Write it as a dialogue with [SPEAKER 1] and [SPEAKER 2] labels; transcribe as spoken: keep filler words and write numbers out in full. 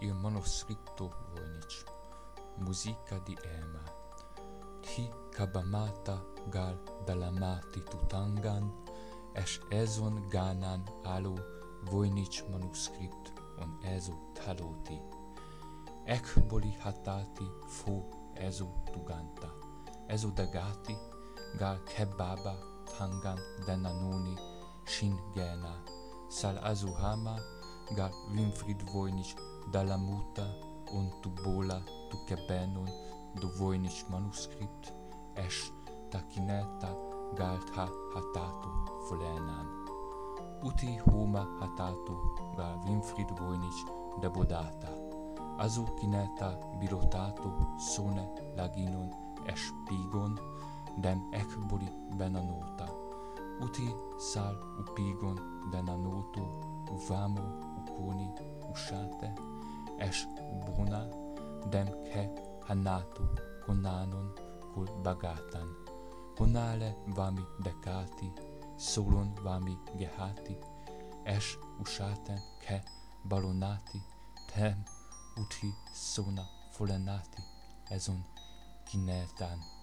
[SPEAKER 1] il manoscritto voinic, musica di Ema. Thi kabamata gal dalamati tutangan, es ezon ganan alu voinic manuscript on ezo taloti. Ekboli hatati fu ezo tuganta, ezo dagati gal kebaba tangan denanuni shin gena, sal azuhama gal Winfried voinic dalamuta on tu bola tu kebenon do voinic manuscript, es takineta galtha hatatu fulenan. Uti huma hatatu gal Winfried voinic debodata, azu kineta birotato sone laginon es pigon, dem ekboli benanota. Uti sal upigon denanoto, uvamo ukoni usate, es ubona, dem ke hanatu konanon kul bagatan. Honale vami dekati, solon vami gehati, es usaten ke balonati, tem uti sona folenati, ezon kinetan.